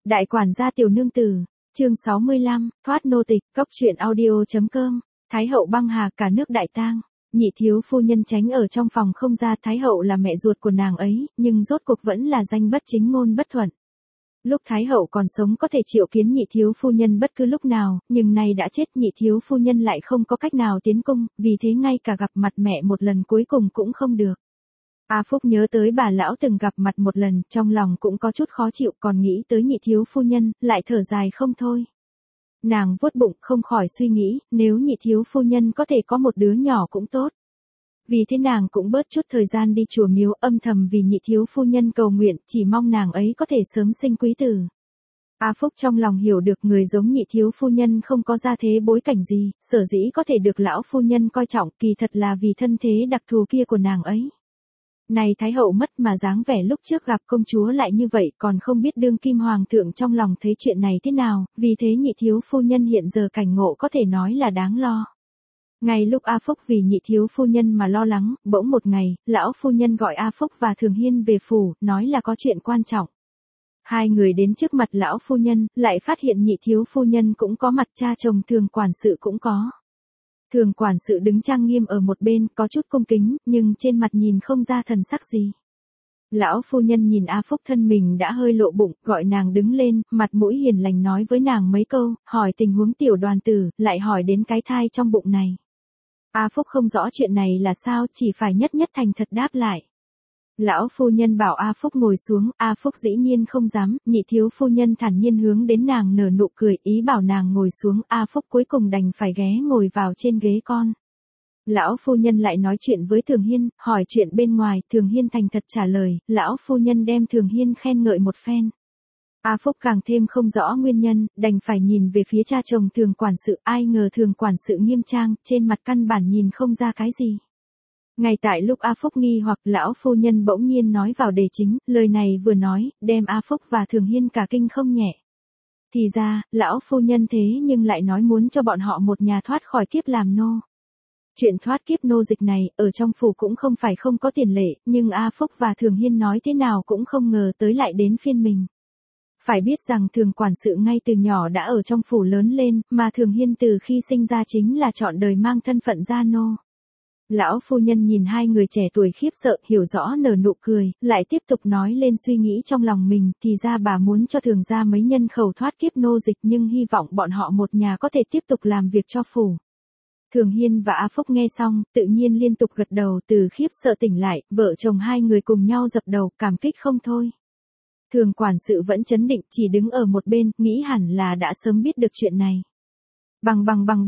Đại quản gia tiểu nương tử, chương 65, thoát nô tịch, cốc truyện audio.com, Thái hậu băng hà cả nước đại tang. Nhị thiếu phu nhân tránh ở trong phòng không ra. Thái hậu là mẹ ruột của nàng ấy, nhưng rốt cuộc vẫn là danh bất chính ngôn bất thuận. Lúc Thái hậu còn sống có thể triệu kiến nhị thiếu phu nhân bất cứ lúc nào, nhưng nay đã chết nhị thiếu phu nhân lại không có cách nào tiến cung, vì thế ngay cả gặp mặt mẹ một lần cuối cùng cũng không được. A Phúc nhớ tới bà lão từng gặp mặt một lần, trong lòng cũng có chút khó chịu, còn nghĩ tới nhị thiếu phu nhân, lại thở dài không thôi. Nàng vuốt bụng không khỏi suy nghĩ, nếu nhị thiếu phu nhân có thể có một đứa nhỏ cũng tốt. Vì thế nàng cũng bớt chút thời gian đi chùa miếu âm thầm vì nhị thiếu phu nhân cầu nguyện, chỉ mong nàng ấy có thể sớm sinh quý tử. A Phúc trong lòng hiểu được người giống nhị thiếu phu nhân không có gia thế bối cảnh gì, sở dĩ có thể được lão phu nhân coi trọng kỳ thật là vì thân thế đặc thù kia của nàng ấy. Này Thái hậu mất mà dáng vẻ lúc trước gặp công chúa lại như vậy, còn không biết đương kim hoàng thượng trong lòng thấy chuyện này thế nào, vì thế nhị thiếu phu nhân hiện giờ cảnh ngộ có thể nói là đáng lo. Ngay lúc A Phúc vì nhị thiếu phu nhân mà lo lắng, bỗng một ngày, lão phu nhân gọi A Phúc và Thường Hiên về phủ, nói là có chuyện quan trọng. Hai người đến trước mặt lão phu nhân, lại phát hiện nhị thiếu phu nhân cũng có mặt, cha chồng Thường quản sự cũng có. Thường quản sự đứng trang nghiêm ở một bên, có chút cung kính, nhưng trên mặt nhìn không ra thần sắc gì. Lão phu nhân nhìn A Phúc thân mình đã hơi lộ bụng, gọi nàng đứng lên, mặt mũi hiền lành nói với nàng mấy câu, hỏi tình huống tiểu đoàn tử, lại hỏi đến cái thai trong bụng này. A Phúc không rõ chuyện này là sao, chỉ phải nhất nhất thành thật đáp lại. Lão phu nhân bảo A Phúc ngồi xuống, A Phúc dĩ nhiên không dám, nhị thiếu phu nhân thản nhiên hướng đến nàng nở nụ cười, ý bảo nàng ngồi xuống, A Phúc cuối cùng đành phải ghé ngồi vào trên ghế con. Lão phu nhân lại nói chuyện với Thường Hiên, hỏi chuyện bên ngoài, Thường Hiên thành thật trả lời, lão phu nhân đem Thường Hiên khen ngợi một phen. A Phúc càng thêm không rõ nguyên nhân, đành phải nhìn về phía cha chồng Thường quản sự, ai ngờ Thường quản sự nghiêm trang, trên mặt căn bản nhìn không ra cái gì. Ngay tại lúc A Phúc nghi hoặc, lão phu nhân bỗng nhiên nói vào đề chính, lời này vừa nói, đem A Phúc và Thường Hiên cả kinh không nhẹ. Thì ra, lão phu nhân thế nhưng lại nói muốn cho bọn họ một nhà thoát khỏi kiếp làm nô. Chuyện thoát kiếp nô dịch này, ở trong phủ cũng không phải không có tiền lệ, nhưng A Phúc và Thường Hiên nói thế nào cũng không ngờ tới lại đến phiên mình. Phải biết rằng Thường quản sự ngay từ nhỏ đã ở trong phủ lớn lên, mà Thường Hiên từ khi sinh ra chính là trọn đời mang thân phận gia nô. Lão phu nhân nhìn hai người trẻ tuổi khiếp sợ, hiểu rõ nở nụ cười, lại tiếp tục nói lên suy nghĩ trong lòng mình, thì ra bà muốn cho Thường gia mấy nhân khẩu thoát kiếp nô dịch, nhưng hy vọng bọn họ một nhà có thể tiếp tục làm việc cho phủ. Thường Hiên và A Phúc nghe xong, tự nhiên liên tục gật đầu, từ khiếp sợ tỉnh lại, vợ chồng hai người cùng nhau dập đầu, cảm kích không thôi. Thường quản sự vẫn trấn định, chỉ đứng ở một bên, nghĩ hẳn là đã sớm biết được chuyện này. Bằng.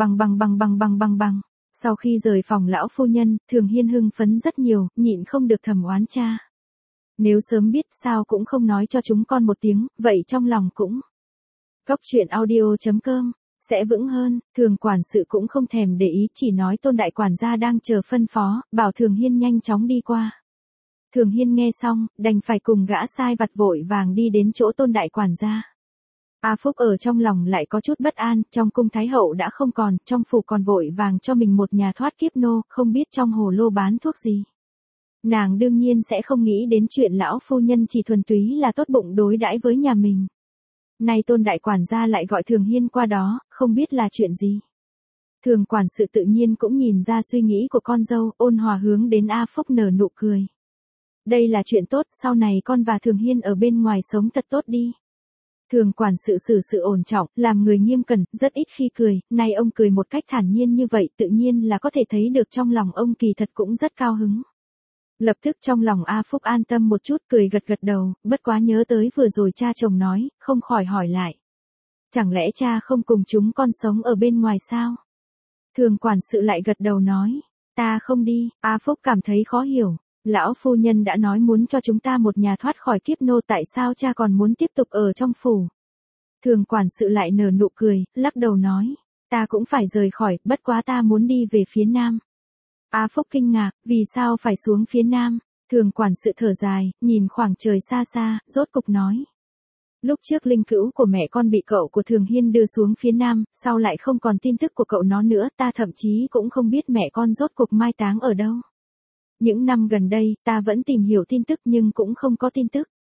Sau khi rời phòng lão phu nhân, Thường Hiên hưng phấn rất nhiều, nhịn không được thầm oán cha. Nếu sớm biết sao cũng không nói cho chúng con một tiếng, vậy trong lòng cũng. Cốc truyện audio.com, sẽ vững hơn. Thường quản sự cũng không thèm để ý, chỉ nói Tôn đại quản gia đang chờ phân phó, bảo Thường Hiên nhanh chóng đi qua. Thường Hiên nghe xong, đành phải cùng gã sai vặt vội vàng đi đến chỗ Tôn đại quản gia. A Phúc ở trong lòng lại có chút bất an, trong cung Thái hậu đã không còn, trong phủ còn vội vàng cho mình một nhà thoát kiếp nô, không biết trong hồ lô bán thuốc gì. Nàng đương nhiên sẽ không nghĩ đến chuyện lão phu nhân chỉ thuần túy là tốt bụng đối đãi với nhà mình. Nay Tôn đại quản gia lại gọi Thường Hiên qua đó, không biết là chuyện gì. Thường quản sự tự nhiên cũng nhìn ra suy nghĩ của con dâu, ôn hòa hướng đến A Phúc nở nụ cười. Đây là chuyện tốt, sau này con và Thường Hiên ở bên ngoài sống thật tốt đi. Thường quản sự xử sự ổn trọng, làm người nghiêm cẩn, rất ít khi cười, nay ông cười một cách thản nhiên như vậy, tự nhiên là có thể thấy được trong lòng ông kỳ thật cũng rất cao hứng. Lập tức trong lòng A Phúc an tâm một chút, cười gật gật đầu, bất quá nhớ tới vừa rồi cha chồng nói, không khỏi hỏi lại. Chẳng lẽ cha không cùng chúng con sống ở bên ngoài sao? Thường quản sự lại gật đầu nói, ta không đi. A Phúc cảm thấy khó hiểu. Lão phu nhân đã nói muốn cho chúng ta một nhà thoát khỏi kiếp nô, tại sao cha còn muốn tiếp tục ở trong phủ? Thường quản sự lại nở nụ cười, lắc đầu nói, ta cũng phải rời khỏi, bất quá ta muốn đi về phía nam. A Phúc kinh ngạc, vì sao phải xuống phía nam? Thường quản sự thở dài, nhìn khoảng trời xa xa, rốt cục nói. Lúc trước linh cữu của mẹ con bị cậu của Thường Hiên đưa xuống phía nam, sau lại không còn tin tức của cậu nó nữa, ta thậm chí cũng không biết mẹ con rốt cục mai táng ở đâu. Những năm gần đây, ta vẫn tìm hiểu tin tức nhưng cũng không có tin tức.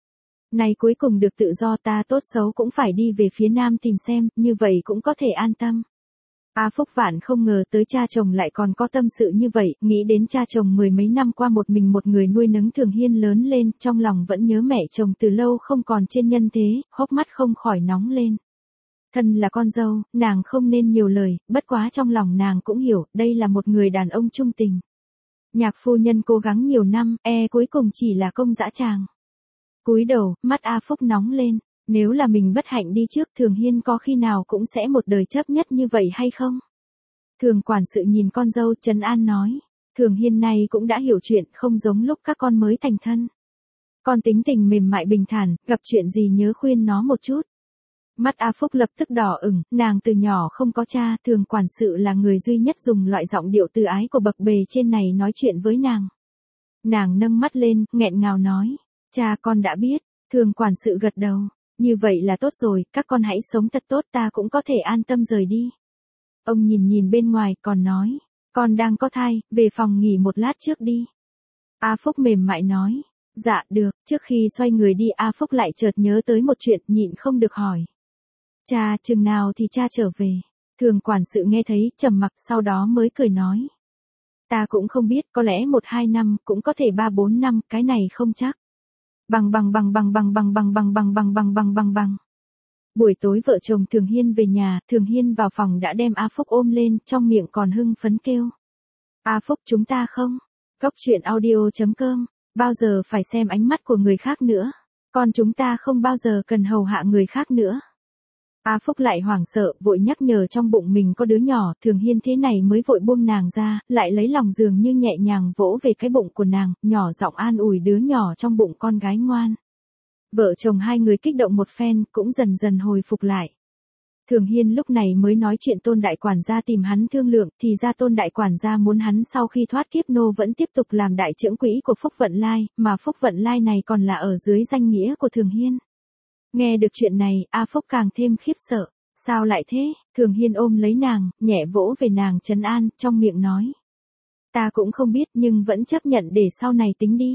Nay cuối cùng được tự do ta tốt xấu cũng phải đi về phía nam tìm xem, như vậy cũng có thể an tâm. A Phúc vạn không ngờ tới cha chồng lại còn có tâm sự như vậy, nghĩ đến cha chồng mười mấy năm qua một mình một người nuôi nấng Thường Hiên lớn lên, trong lòng vẫn nhớ mẹ chồng từ lâu không còn trên nhân thế, hốc mắt không khỏi nóng lên. Thân là con dâu, nàng không nên nhiều lời, bất quá trong lòng nàng cũng hiểu, đây là một người đàn ông trung tình. Nhạc phu nhân cố gắng nhiều năm, cuối cùng chỉ là công dã tràng. Cúi đầu, mắt A Phúc nóng lên, nếu là mình bất hạnh đi trước Thường Hiên có khi nào cũng sẽ một đời chấp nhất như vậy hay không? Thường quản sự nhìn con dâu trấn an nói, Thường Hiên này cũng đã hiểu chuyện, không giống lúc các con mới thành thân. Con tính tình mềm mại bình thản, gặp chuyện gì nhớ khuyên nó một chút. Mắt A Phúc lập tức đỏ ửng, nàng từ nhỏ không có cha, Thường quản sự là người duy nhất dùng loại giọng điệu từ ái của bậc bề trên này nói chuyện với nàng. Nàng nâng mắt lên, nghẹn ngào nói, cha con đã biết. Thường quản sự gật đầu, như vậy là tốt rồi, các con hãy sống thật tốt, ta cũng có thể an tâm rời đi. Ông nhìn nhìn bên ngoài, còn nói, con đang có thai, về phòng nghỉ một lát trước đi. A Phúc mềm mại nói, dạ được. Trước khi xoay người đi A Phúc lại chợt nhớ tới một chuyện, nhịn không được hỏi. Cha, chừng nào thì cha trở về? Thường quản sự nghe thấy, trầm mặc, sau đó mới cười nói. Ta cũng không biết, có lẽ 1-2 năm, cũng có thể 3-4 năm, cái này không chắc. Bằng. Buổi tối vợ chồng Thường Hiên về nhà, Thường Hiên vào phòng đã đem A Phúc ôm lên, trong miệng còn hưng phấn kêu. A Phúc chúng ta không? Góc truyện audio.com, bao giờ phải xem ánh mắt của người khác nữa. Con chúng ta không bao giờ cần hầu hạ người khác nữa. A Phúc lại hoảng sợ, vội nhắc nhở trong bụng mình có đứa nhỏ, Thường Hiên thế này mới vội buông nàng ra, lại lấy lòng dường như nhẹ nhàng vỗ về cái bụng của nàng, nhỏ giọng an ủi đứa nhỏ trong bụng con gái ngoan. Vợ chồng hai người kích động một phen, cũng dần dần hồi phục lại. Thường Hiên lúc này mới nói chuyện Tôn đại quản gia tìm hắn thương lượng, thì ra Tôn đại quản gia muốn hắn sau khi thoát kiếp nô vẫn tiếp tục làm đại trưởng quỹ của Phúc Vận Lai, mà Phúc Vận Lai này còn là ở dưới danh nghĩa của Thường Hiên. Nghe được chuyện này, A Phúc càng thêm khiếp sợ. Sao lại thế? Thường Hiên ôm lấy nàng, nhẹ vỗ về nàng trấn an, trong miệng nói. Ta cũng không biết nhưng vẫn chấp nhận để sau này tính đi.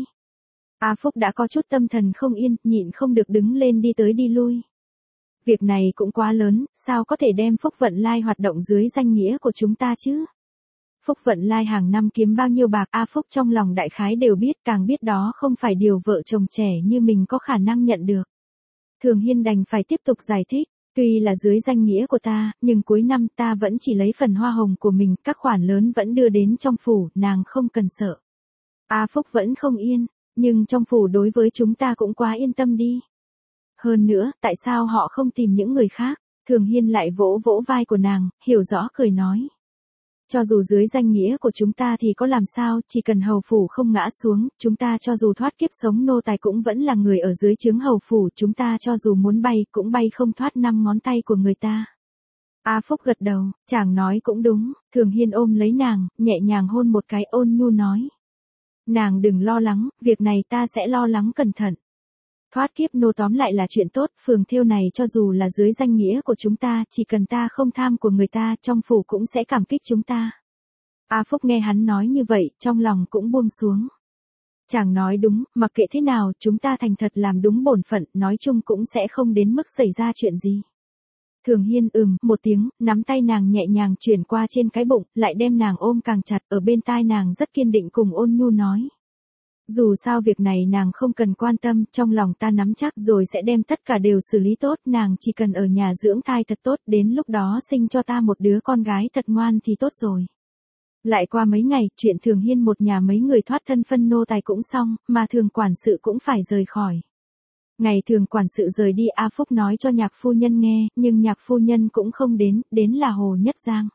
A Phúc đã có chút tâm thần không yên, nhịn không được đứng lên đi tới đi lui. Việc này cũng quá lớn, sao có thể đem Phúc Vận Lai hoạt động dưới danh nghĩa của chúng ta chứ? Phúc Vận Lai hàng năm kiếm bao nhiêu bạc, A Phúc trong lòng đại khái đều biết, càng biết đó không phải điều vợ chồng trẻ như mình có khả năng nhận được. Thường Hiên đành phải tiếp tục giải thích, tuy là dưới danh nghĩa của ta, nhưng cuối năm ta vẫn chỉ lấy phần hoa hồng của mình, các khoản lớn vẫn đưa đến trong phủ, nàng không cần sợ. A Phúc vẫn không yên, nhưng trong phủ đối với chúng ta cũng quá yên tâm đi. Hơn nữa, tại sao họ không tìm những người khác? Thường Hiên lại vỗ vỗ vai của nàng, hiểu rõ cười nói. Cho dù dưới danh nghĩa của chúng ta thì có làm sao, chỉ cần hầu phủ không ngã xuống, chúng ta cho dù thoát kiếp sống nô tài cũng vẫn là người ở dưới trướng hầu phủ, chúng ta cho dù muốn bay cũng bay không thoát 5 ngón tay của người ta. A Phúc gật đầu, chàng nói cũng đúng. Thường Hiên ôm lấy nàng, nhẹ nhàng hôn một cái, ôn nhu nói. Nàng đừng lo lắng, việc này ta sẽ lo lắng cẩn thận. Thoát kiếp nô tóm lại là chuyện tốt, phường thêu này cho dù là dưới danh nghĩa của chúng ta, chỉ cần ta không tham của người ta, trong phủ cũng sẽ cảm kích chúng ta. A Phúc nghe hắn nói như vậy, trong lòng cũng buông xuống. Chàng nói đúng, mặc kệ thế nào, chúng ta thành thật làm đúng bổn phận, nói chung cũng sẽ không đến mức xảy ra chuyện gì. Thường Hiên một tiếng, nắm tay nàng nhẹ nhàng chuyển qua trên cái bụng, lại đem nàng ôm càng chặt, ở bên tai nàng rất kiên định cùng ôn nhu nói. Dù sao việc này nàng không cần quan tâm, trong lòng ta nắm chắc rồi sẽ đem tất cả đều xử lý tốt, nàng chỉ cần ở nhà dưỡng thai thật tốt, đến lúc đó sinh cho ta một đứa con gái thật ngoan thì tốt rồi. Lại qua mấy ngày, chuyện Thường Hiên một nhà mấy người thoát thân phân nô tài cũng xong, mà Thường quản sự cũng phải rời khỏi. Ngày Thường quản sự rời đi, A Phúc nói cho nhạc phu nhân nghe, nhưng nhạc phu nhân cũng không đến là Hồ Nhất Giang.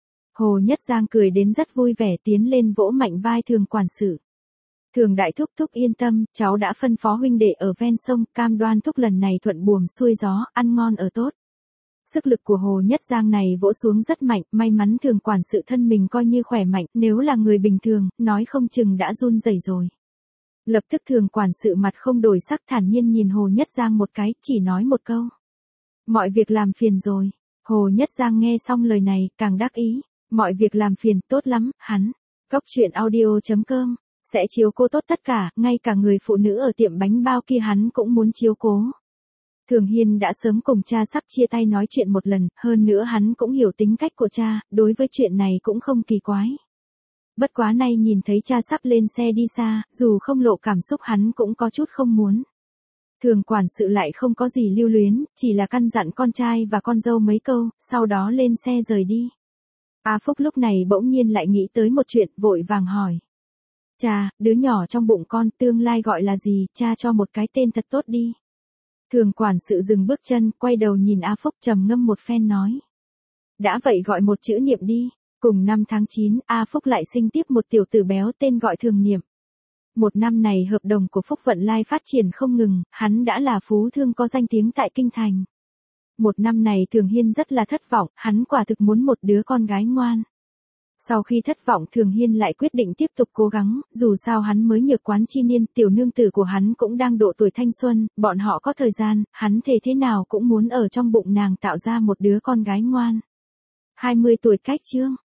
Hồ Nhất Giang cười đến rất vui vẻ, tiến lên vỗ mạnh vai Thường quản sự. Thường đại thúc thúc yên tâm, cháu đã phân phó huynh đệ ở ven sông, cam đoan thúc lần này thuận buồm xuôi gió, ăn ngon ở tốt. Sức lực của Hồ Nhất Giang này vỗ xuống rất mạnh, may mắn Thường quản sự thân mình coi như khỏe mạnh, nếu là người bình thường, nói không chừng đã run rẩy rồi. Lập tức Thường quản sự mặt không đổi sắc, thản nhiên nhìn Hồ Nhất Giang một cái, chỉ nói một câu. Mọi việc làm phiền rồi. Hồ Nhất Giang nghe xong lời này, càng đắc ý. Mọi việc làm phiền, tốt lắm, hắn. Góc truyện audio.com sẽ chiếu cố tốt tất cả, ngay cả người phụ nữ ở tiệm bánh bao kia hắn cũng muốn chiếu cố. Thường Hiên đã sớm cùng cha sắp chia tay nói chuyện một lần, hơn nữa hắn cũng hiểu tính cách của cha, đối với chuyện này cũng không kỳ quái. Bất quá nay nhìn thấy cha sắp lên xe đi xa, dù không lộ cảm xúc hắn cũng có chút không muốn. Thường quản sự lại không có gì lưu luyến, chỉ là căn dặn con trai và con dâu mấy câu, sau đó lên xe rời đi. A Phúc lúc này bỗng nhiên lại nghĩ tới một chuyện, vội vàng hỏi. Cha, đứa nhỏ trong bụng con tương lai gọi là gì, cha cho một cái tên thật tốt đi. Thường quản sự dừng bước chân, quay đầu nhìn A Phúc trầm ngâm một phen nói. Đã vậy gọi một chữ Niệm đi. Cùng năm tháng 9, A Phúc lại sinh tiếp một tiểu tử béo tên gọi Thường Niệm. Một năm này hợp đồng của Phúc Vận Lai phát triển không ngừng, hắn đã là phú thương có danh tiếng tại Kinh Thành. Một năm này Thường Hiên rất là thất vọng, hắn quả thực muốn một đứa con gái ngoan. Sau khi thất vọng Thường Hiên lại quyết định tiếp tục cố gắng, dù sao hắn mới nhược quán chi niên, tiểu nương tử của hắn cũng đang độ tuổi thanh xuân, bọn họ có thời gian, hắn thề thế nào cũng muốn ở trong bụng nàng tạo ra một đứa con gái ngoan. 20 tuổi cách chương.